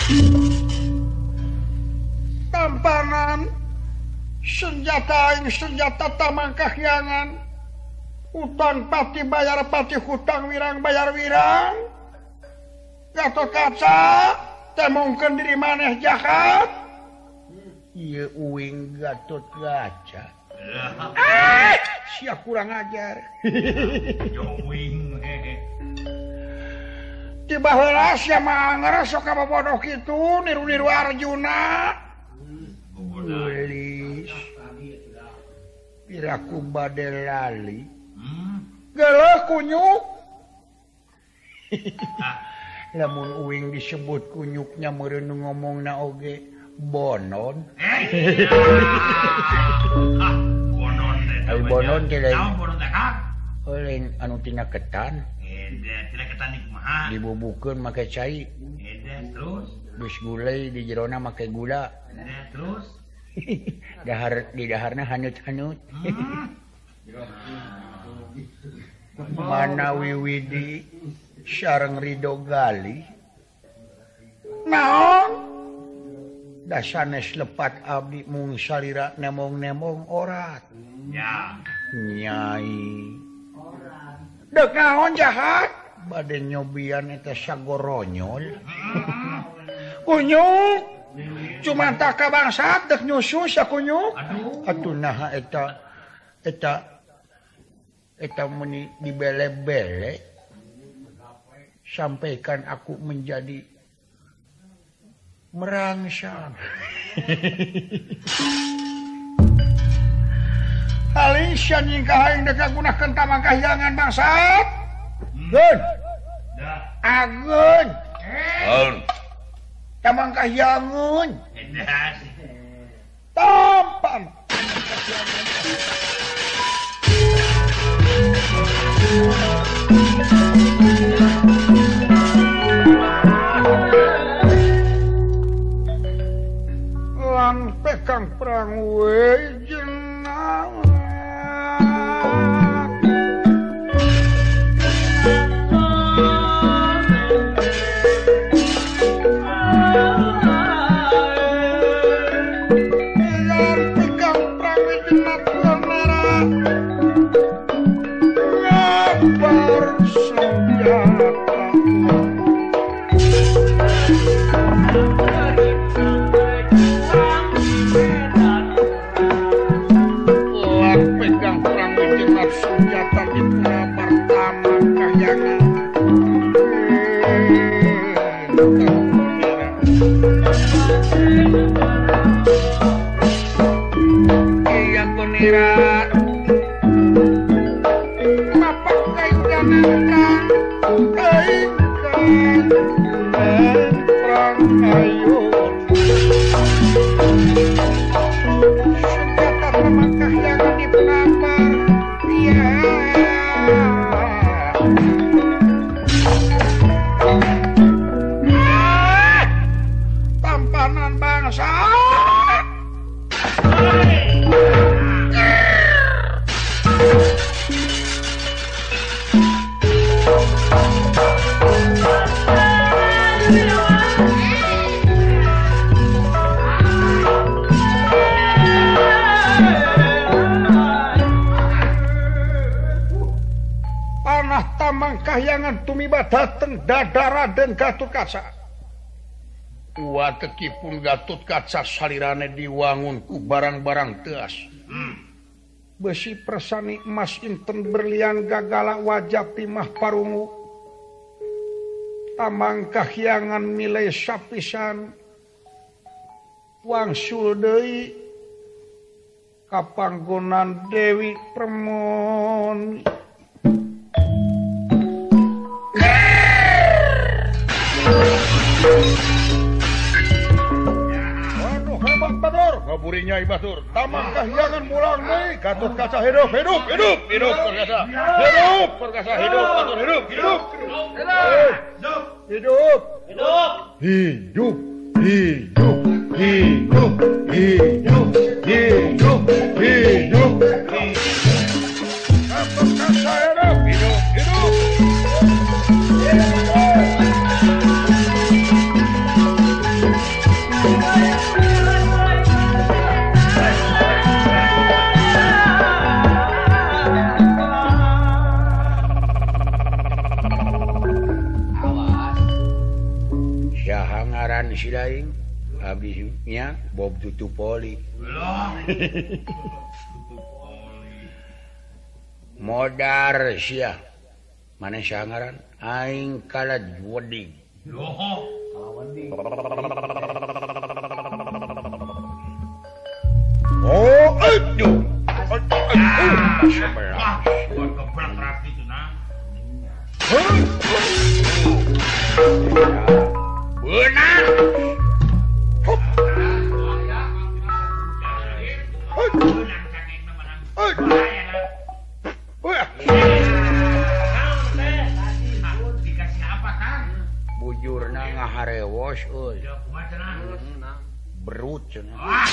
tampanan senjata Tamang Kahyangan hutan pati bayar pati hutang wirang bayar wirang Gatot Kaca temongkeun diri maneh jahat ieu uing Gatot Kaca sia kurang ajar tiba heula sia manger sok kabobodoh kitu niru-niru Arjuna gelis piraku bade lali geuleuh kunyuk lamun uing disebut kunyuknya meureun ngomongna oge bonon bonon teh lain lain anu tina ketan tina ketan ieu kumaha dibubukeun make cai terus geus gulai di jerona make gula terus di daharna hanut-hanut mana Wiwidi sareng Ridho Gali naon da sanes lepat abdi mung salira nemong-nemong orat ya nyai deuk naon jahat bade nyobian eta sagoronyol kunyuk cuma tak kabangsat dek nyusu sia kunyuk atuh naha eta meni dibele-bele sampaikan aku menjadi merangsang halih sia nyingkah aing dek gunakeun Tamang Kahyangan bangsat gun agun Tamang Kahyangan tampan lan pekang perang we jenang Raden Gatot Kaca watekipun Gatot Kaca salirane diwangun ku barang-barang teas besi persani emas inten berlian gagala wajah timah parungu Tamang Kahyangan milai sapisan wangsul deui kapanggonan Dewi Permoni waduh hebat Batur ngaburi Nyai Batur Tamang Kahyangan mulang deui Gatot Kaca hidup perkasa hidup Batur hidup Gatot Kaca hidup Syahangaran si lain habisnya Bob tutup poli modar sia mana syahangaran aing kalah wedding oh aduh benar bujurna ngaharewos euy berut cenah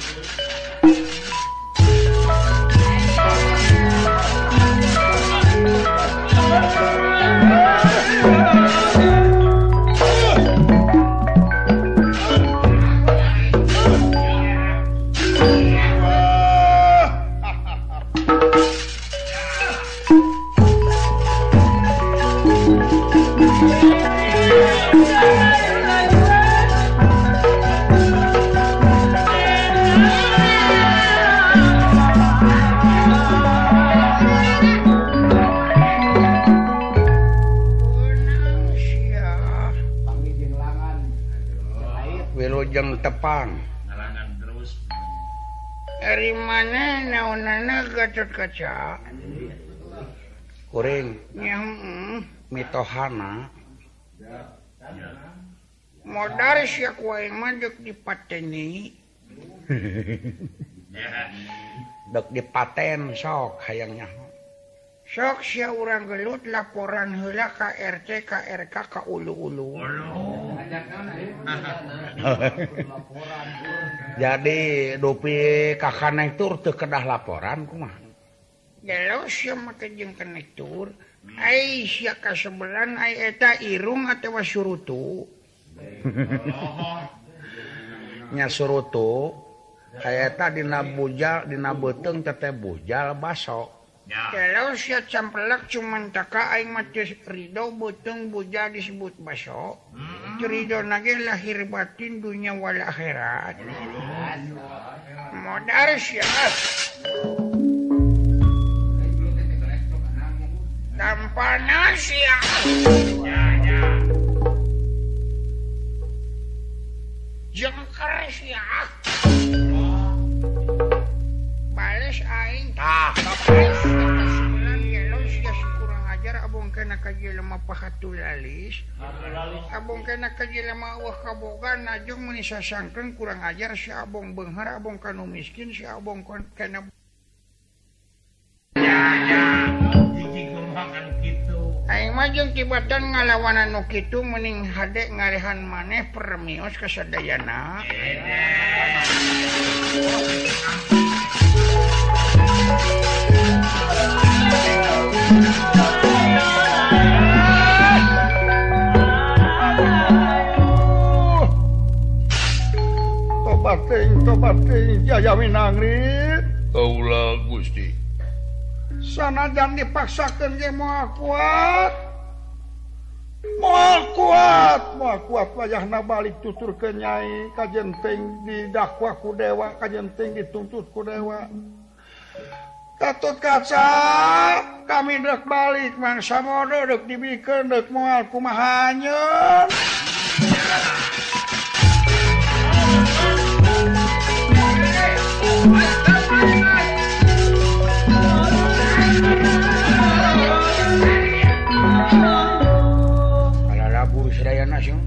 Wilujeng tepang ngalangan terus dari mana naonana Gatot Kaca kuring yang mitohana modar sia kuaing mah dek dipateni dek dipaten sok hayangnya sok sia urang gelut laporan heula ka RT ka RK ka ulu-ulu jadi dupi ka konektur teu kedah laporan kumaha gelo sia make jeung konektur ai sia kasebelan ai eta irung atawa surutu nya surutu aya eta dina bujal dina beuteung teh bujal baso kalau sia campelak cuman taka aing mah teu ridho beuteung bujal disebut baso ridho nage lahir batin dunia wal akhirat modar sia tampana sia jengker sia bales aing tah sebulan gelo sia kurang ajar abong kana ka jelema pahatul alis abong kana ka jelema wah kaboga najong mun sasangkeun kurang ajar si abong beunghar abong kanu miskin si abong kana aing mah jeung tibatan ngalawan anu kitu mending hade ngarehan maneh permios kasadayana tobat teuing jaya minangrit kaula Gusti sanajan dipaksakeun ge moal kuat wayahna balik tuturkeun nyai kajenteng didakwa ku dewa kajenteng dituntut ku dewa Gatot Kaca kami dek balik mangsa modo dek dibikeun dek moal kumaha anjeun Sedayana sih.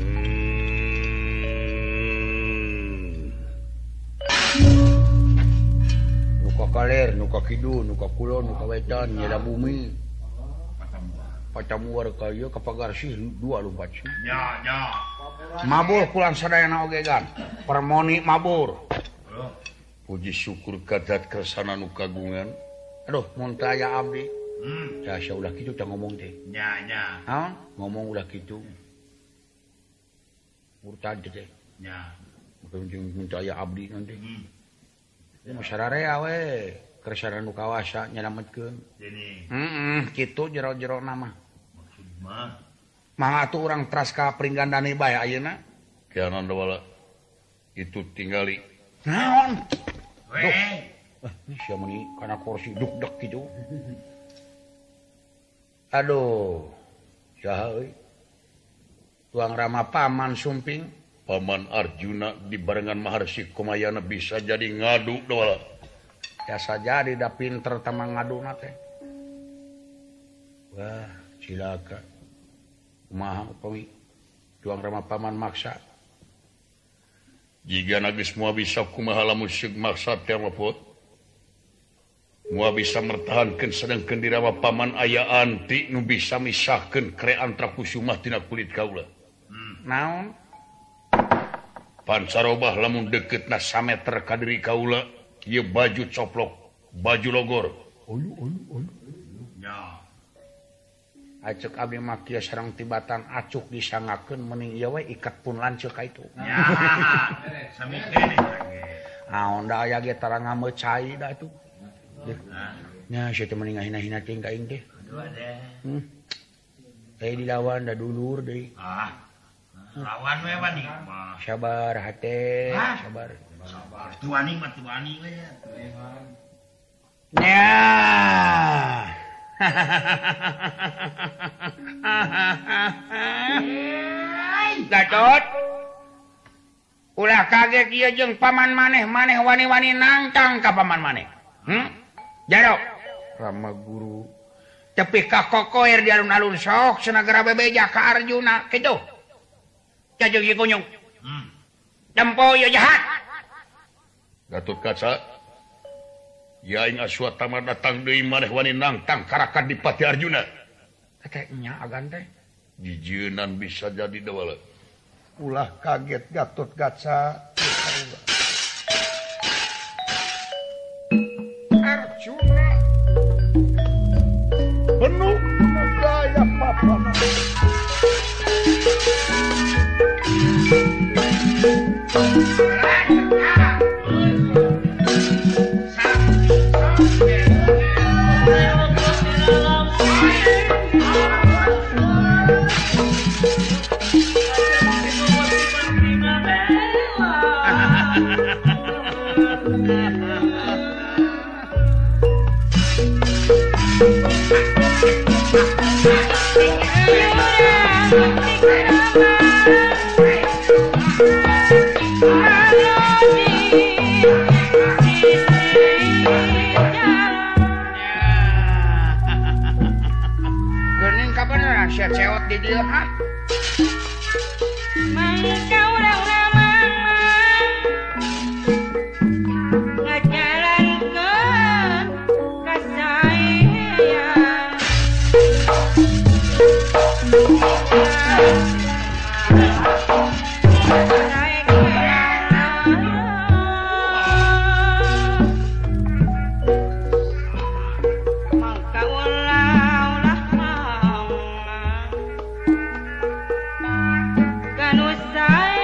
Nuka kaler, nuka kidul, nuka kulon, nuka wetan, nyela bumi. Patamuar ka ieu ka pagar sih 24 sih. Ya. Mabur kulan sadayana oge gan. Permoni mabur. Puji syukur kadat kersana nu kagungan. Aduh, mun taya abdi. Saya ulah kitu teh ngomong teh. Nya. Ha? Ngomong ulah kitu. Murtad teh. Nya. Mun taya abdi nanti. Masararea we kersana nu kawasa nyalametkeun. Heeh, kitu jero-jero nama. Maksud mah mah atuh urang traska pringgandani bae ayeuna. Kianan wala. Itu tinggali. Naon? Sia meuni kana kursi duk-dek kitu. Aduh. Saha euy? Tuang Rama paman sumping. Paman Arjuna dibarengan Maharsi Kumayana bisa jadi ngadu wala. Biasa jadi da pinter tamang ngaduna teh. Wah, cilaka. Kumaha upawi Tuang Rama paman maksa. Jika nagis mua bisa kumaha lamun seug maksa teh mapot. Mua bisa mertahankeun sedengkeun di Rama paman aya anti nu bisa misahkeun kre antra kusumah tina kulit kaula. Naon? Pancarobah lamun deketna sameter ka diri kaula, ieu baju coplok, baju logor. Ya. Acuk abdi mah kieu sareng tibatan acuk disangakeun mending ieu we ikat pun lanceuk ka itu. Ya. Sami keneh. Naon da aya ge tara ngameucai da atuh. Nya sia teh mending ngahina-hina ting ka aing teh. Aduh ade. Teh dilawan da dulur deui. Lawan we wani. Sabar hate, sabar. Sabar. Tuani mah tuani we. Nya. Gatot. Ulah kaget ieu jeung paman maneh wani-wani nangkang ka paman maneh. Jaro. Rama guru. Tepi ka kokoer di alun-alun sok senagara bebeja ka Arjuna kitu. Jajeng ieu kunyung. Tempo ieu jahat. Gatot Kaca. Ya ing Aswatama datang deui maneh wani nangtang karakan Dipati Arjuna. Teh nya agan teh. Jijeunan bisa jadi dewala. Ulah kaget Gatot Kaca. Arjuna. Penuh gaya papan. Gening kabeneran sia cewek di dieu ha. Mangka urang ramang ngajalankeun kasayang. Mangka ulah kanu say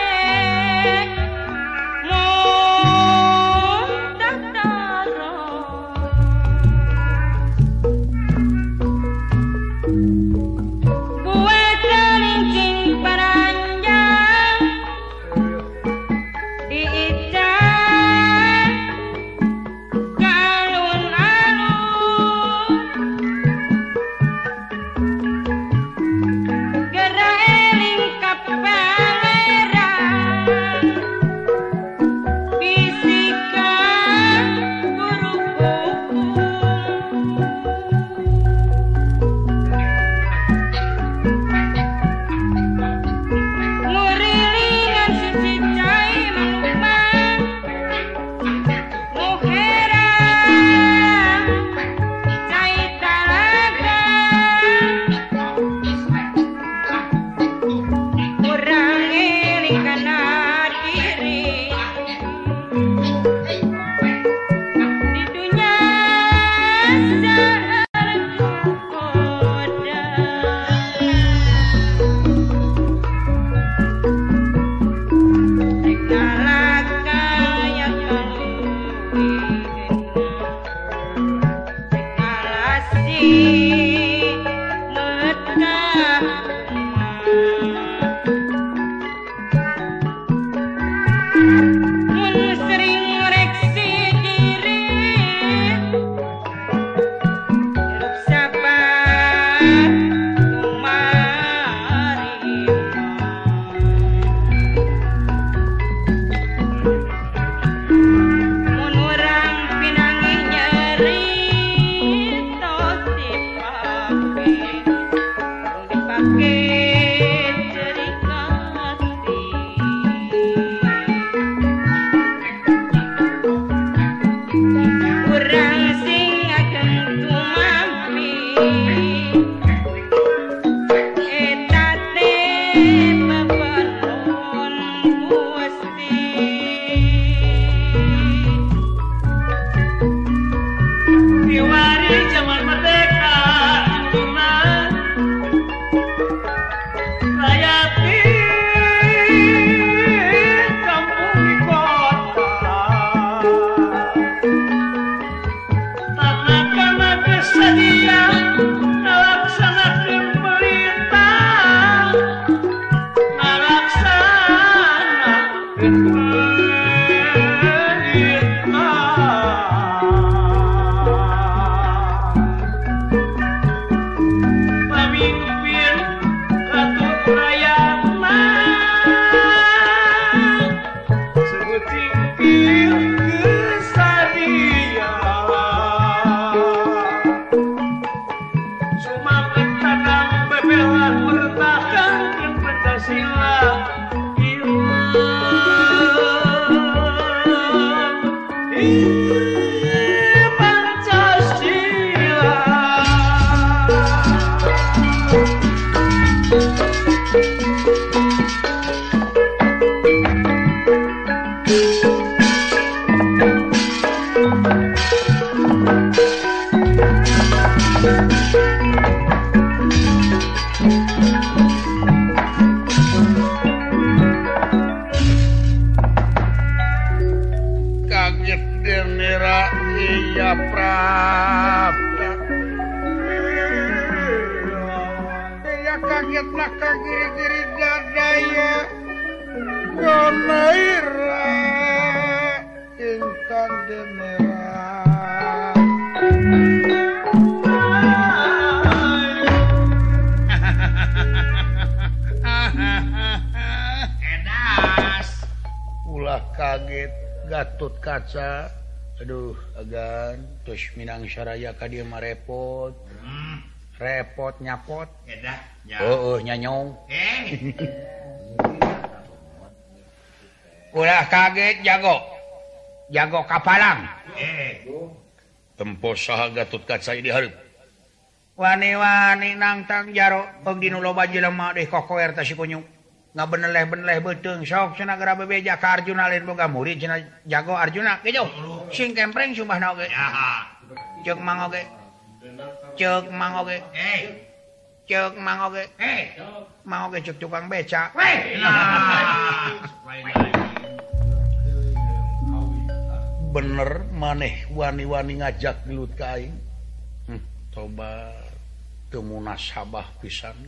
ya Prapta ya kaget nak kiri-kiri dadaya konaira ingkang demerah edas ulah kaget Gatot Kaca aduh agan terus Minang Saraya ka dieu mah repot repot nyapot edah nyanyong ulah kaget jago kapalang tempo saha Gatot Kaca di hareup wani-wani nangtang jaro peung dinu loba jelema deh kokoer teh si kunyuk ngabeneleh-beneleh beuteung sok cenah gara bebeja ka Arjuna lain boga murid cenah jago Arjuna kitu sing kempreng sumpahna oge ceuk mang oge mang oge ceuk tukang beca bener maneh wani-wani ngajak gelut ka aing coba teu munasabah pisan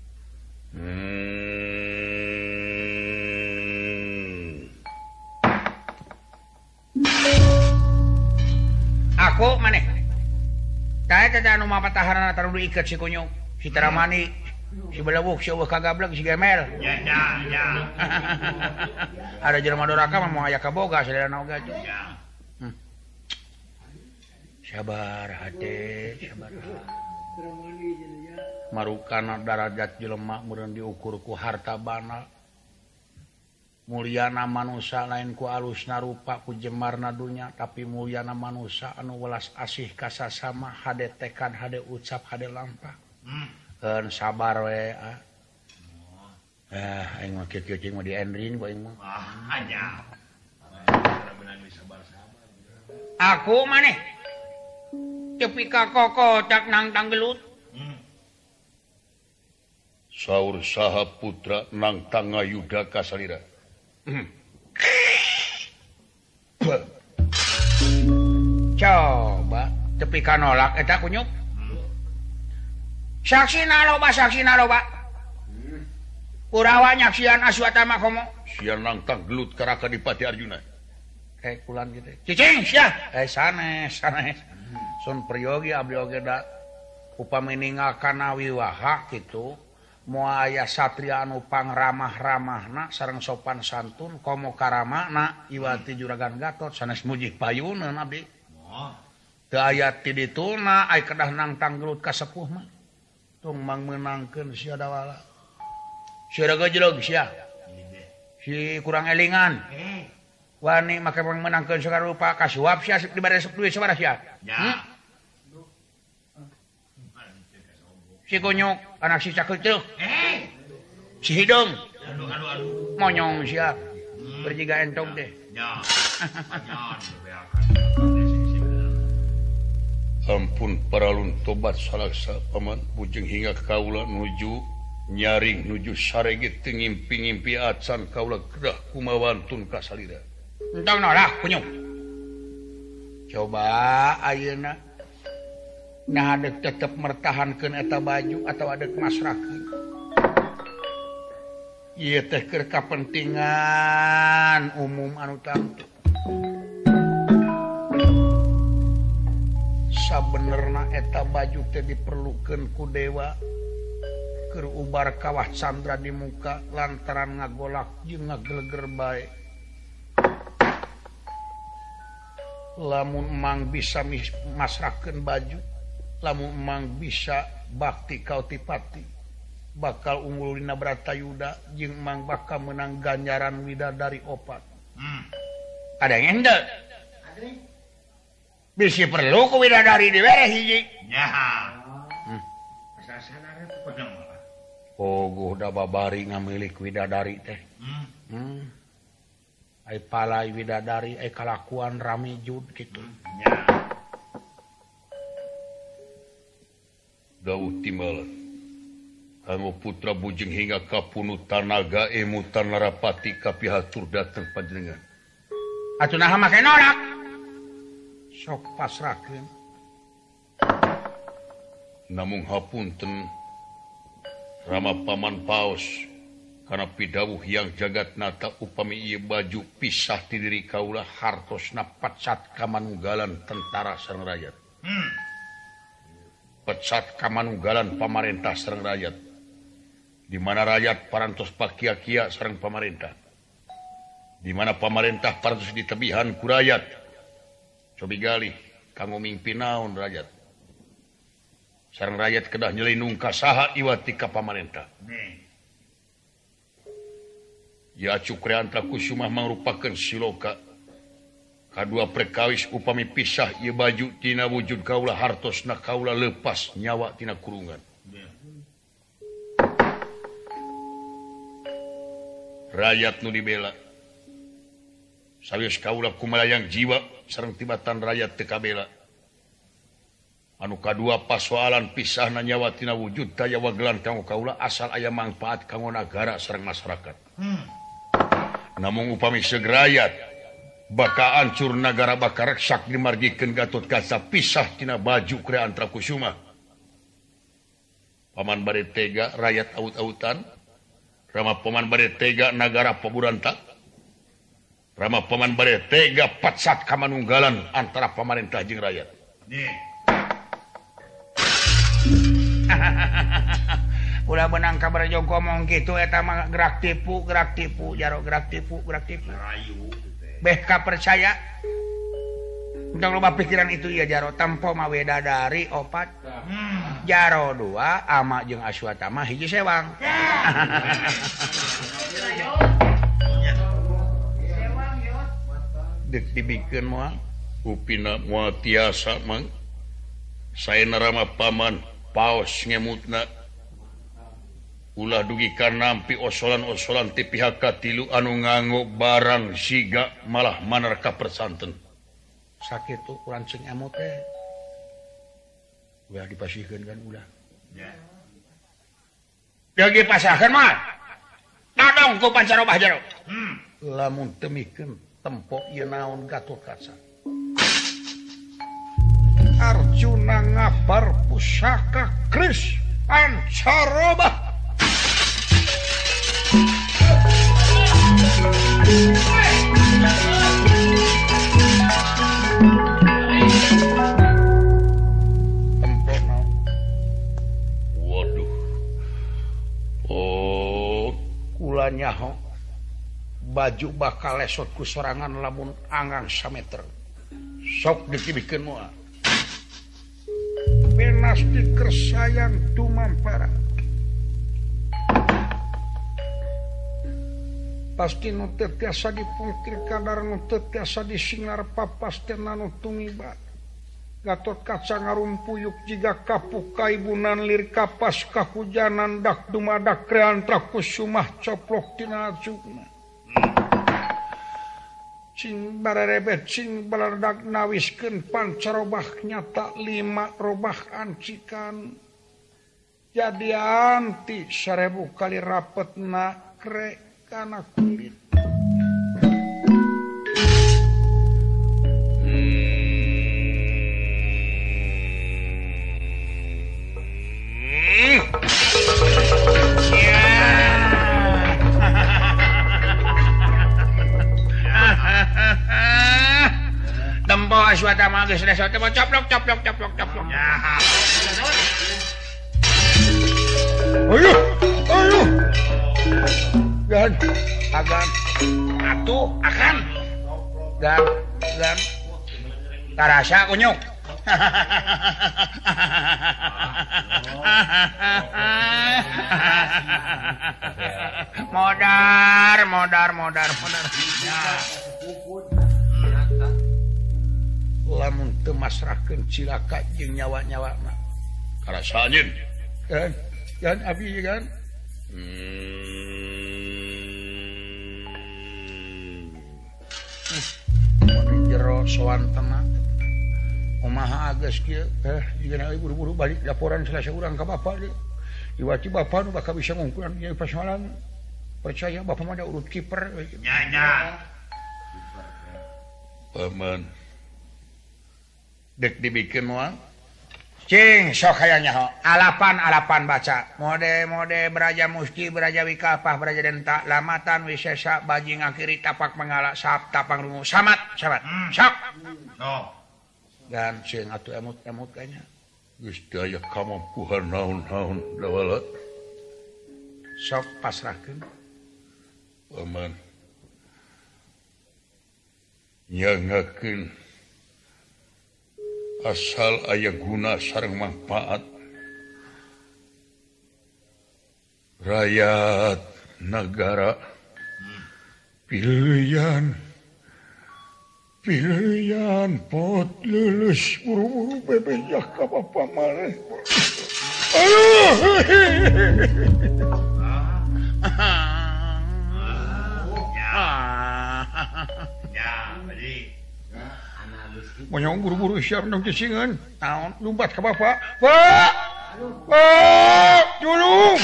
aku maneh kae teh anu mapatahanna tarudu iket si kunyuk si Taramani si Belewuk si Eueuh Kagablek si Gemel ya ada jelema doraka mah moal aya kaboga saderana oge atuh sabar hade sabar marukana darajat jelema meureun diukur ku harta bana mulyana manusia lain ku alusna rupa ku jemarna dunya tapi mulyana manusia anu welas asih ka sasama hade tekad hade ucap hade lampah keun sabar we aing mah kieu cing mah di endrin ku aing mah aku maneh tepi ka koko tak nangtang gelut saur saha putra nangtang ngayuda ka salira coba tepi ka nolak eta kunyuk saksina loba Kurawa nyaksian Aswatama komo sian nangtang gelut ka Raka Dipati Arjuna kulan gitu cicing sia sanes sun priyogi abdi oge da upami ninggalkan wiwaha kitu moal aya satria anu pangramah-ramahna sareng sopan santun komo karamana iwati Juragan Gatot sanes mujih payuneun abdi teu aya ti dituna ai kedah nangtang gelut ka sepuh mah tung mang meunangkeun sia dawala sia gejlog sia si kurang elingan wani make menangkeun sagala rupa kasuap sia dibere duit sabaraha sia si kunyuk anak si cakeuteuk si hidung monyong sia berjiga entong teh ampun paralun tobat salaksa paman bujeng hingga kaula nuju nyaring nuju saregit teu ngimpi-ngimpi acan kaula kedah kumawantun ka salira entong nolah kunyuk coba ayeuna nah adek tetep mertahankeun eta baju atau adek masrakeun ieu teh keur kapentingan umum anu tangtu sabenerna eta baju teh diperlukeun ku dewa keur ubar kawah candra di muka lantaran ngagolak jeung ngageleger bae lamun emang bisa masrakeun baju lamun emang bisa bakti kautipati bakal unggul dina Bratayuda jeung emang bakal menang ganjaran widadari opat ada yang henteu bisi perlu ku widadari dibere hiji Oguh da babari ngamilik widadari teh ai palai widadari ai kalakuan rami jud kitu Dawuh timbalan kanggo putra bujeng hingga kapunutan naga emutan Narapati kapihatur dateng panjenengan atuh naha make nolak sok pasrahkeun namung hapunten Rama Paman Paos karena pidawuh yang jagat nata upami ieu baju pisah ti diri kaula hartosna pecat kamanunggalan tentara sareng rakyat. Pecat kamanunggalan pamarentah sareng rakyat. Di mana rakyat parantos pakia-kia sareng pamarentah. Di mana pamarentah parantos ditebihan ku rakyat. Cobi galih kanggo mimpi naon rakyat. Sareng rakyat kedah nyelinung ka saha iwati ka pamarentah. Ya cukreantra kusumah mangrupakeun siloka. Kadua perkawis upami pisah ieu baju tina wujud kaula hartosna kaula lepas nyawa tina kurungan. Rakyat nu dibela. Sawios kaula kumalayang jiwa sareng tibatan rakyat teu kabela. Anu kadua pasoalan pisahna nyawa tina wujud daya wagelan kanggo kaula asal aya mangpaat kanggo nagara sareng masyarakat. Namun upami segerayat baka ancur nagara baka reksak dimargikeun Gatotkaca pisah tina baju Kreantra Kusuma. Paman bade tega rakyat aut-autan, Rama paman bade tega nagara paburanta, Rama paman bade tega pacat kamanunggalan antara pamarentah jeung rakyat. ulah benang kabar jog ngomong gitu eta mah gerak tipu jaro gerak tipu beh ka percaya entang loba pikiran itu ya jaro tempo mah weda dari opat jaro 2 ama jeung Aswatama hiji sewang dek dibikeun moal upina moal tiasa mang saena Rama Paman Paos ngemutna ulah dugi ka nampi osolan-osolan ti pihak katilu anu nganggo barang siga malah manarka persanten sakitu urang cing emut teh ulah dipasihkeun kan ulah ya ge pasahkeun mah tadong ku pancarobah jaro lamun teu mikeun tempo ieu naon Gatotkaca Arjuna ngabar pusaka kris pancarobah waduh kula nyaho baju bakal lesot ku sorangan lamun anggang sameter sok dikibikeun moal benas dikersayang tumampara pasti nu teu tiasa dipungkir kadar nu teu tiasa disingar papasteuna nu tumiba Gatotkaca ngarumpuyuk jiga kapuka ibunan lir kapas kahujanan dak dumadak Kreantra Kusumah coplok tina ajugna cing barerebet cing balerdak nawiskeun pancarobah nyata 5 robah ancikan jadi anti 1000 kali rapetna krek kana kulit tempo Aswatama geus lesot teh coplok ayo gan agan atuh akan gan tarasa kunyuk modar lamun teu masrahkeun cilaka jeung nyawa-nyawana karasanjeun kan abi kan jero sowan tengah kumaha geus kieu jigana buru-buru balik laporan selasa urang ka bapa deui iwati bapa nu bakal bisa ngungkuran ieu persoalan percaya bapa mah da urut kiper nya Paman dek dibikin moal sok kayaknya alapan baca mode beraja musti beraja wikafah beraja denta lamatan wisesa bajing akhiri tapak mengalak sap tapang rungu samat sok dan sing atuh emut kayaknya geus daya kamampuhan naon-naon dawalat sok pasrahkeun paman nyangakeun asal aya guna sareng manfaat rakyat negara pilihan pot lulus buru-buru bebejak ka bapa maneh Monyong buru-buru siap nang cicingan. Naon lumpat ka bapak. Pak! Tolong!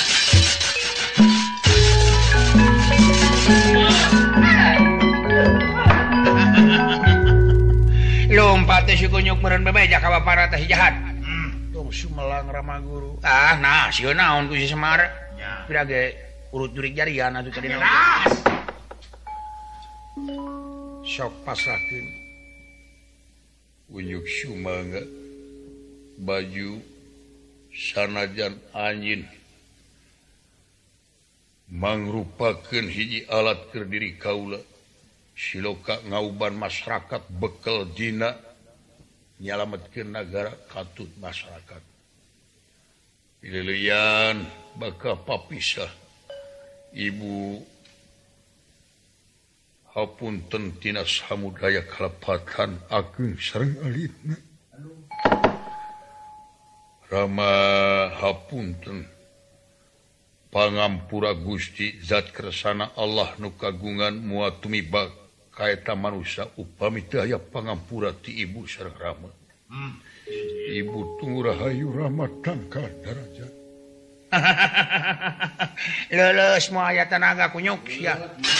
Lompat teh si kunyuk meureun bebeja ka bapana teh jahat. Tong sumelang rama guru. Nah, sieun naon ku si Semar? Pira ge urut jurig jarian atuh tadi naon. Sok pasrahkeun. Unyuk sumangga baju sanajan anjin mangrupakeun hiji alat keur diri kaula siloka ngauban masyarakat bekel dina nyalametkeun nagara katut masyarakat pileuyan bakal papisah ibu hapunten tina samudaya kalepatan agung sareng alitna rama hapunten pangampura Gusti zat kersana Allah nu kagungan moal tumiba ka eta manusia upami teu aya pangampura ti ibu sareng rama ibu tunggu rahayu rama tangkal darajat leuleus moal aya tenaga kunyuk sia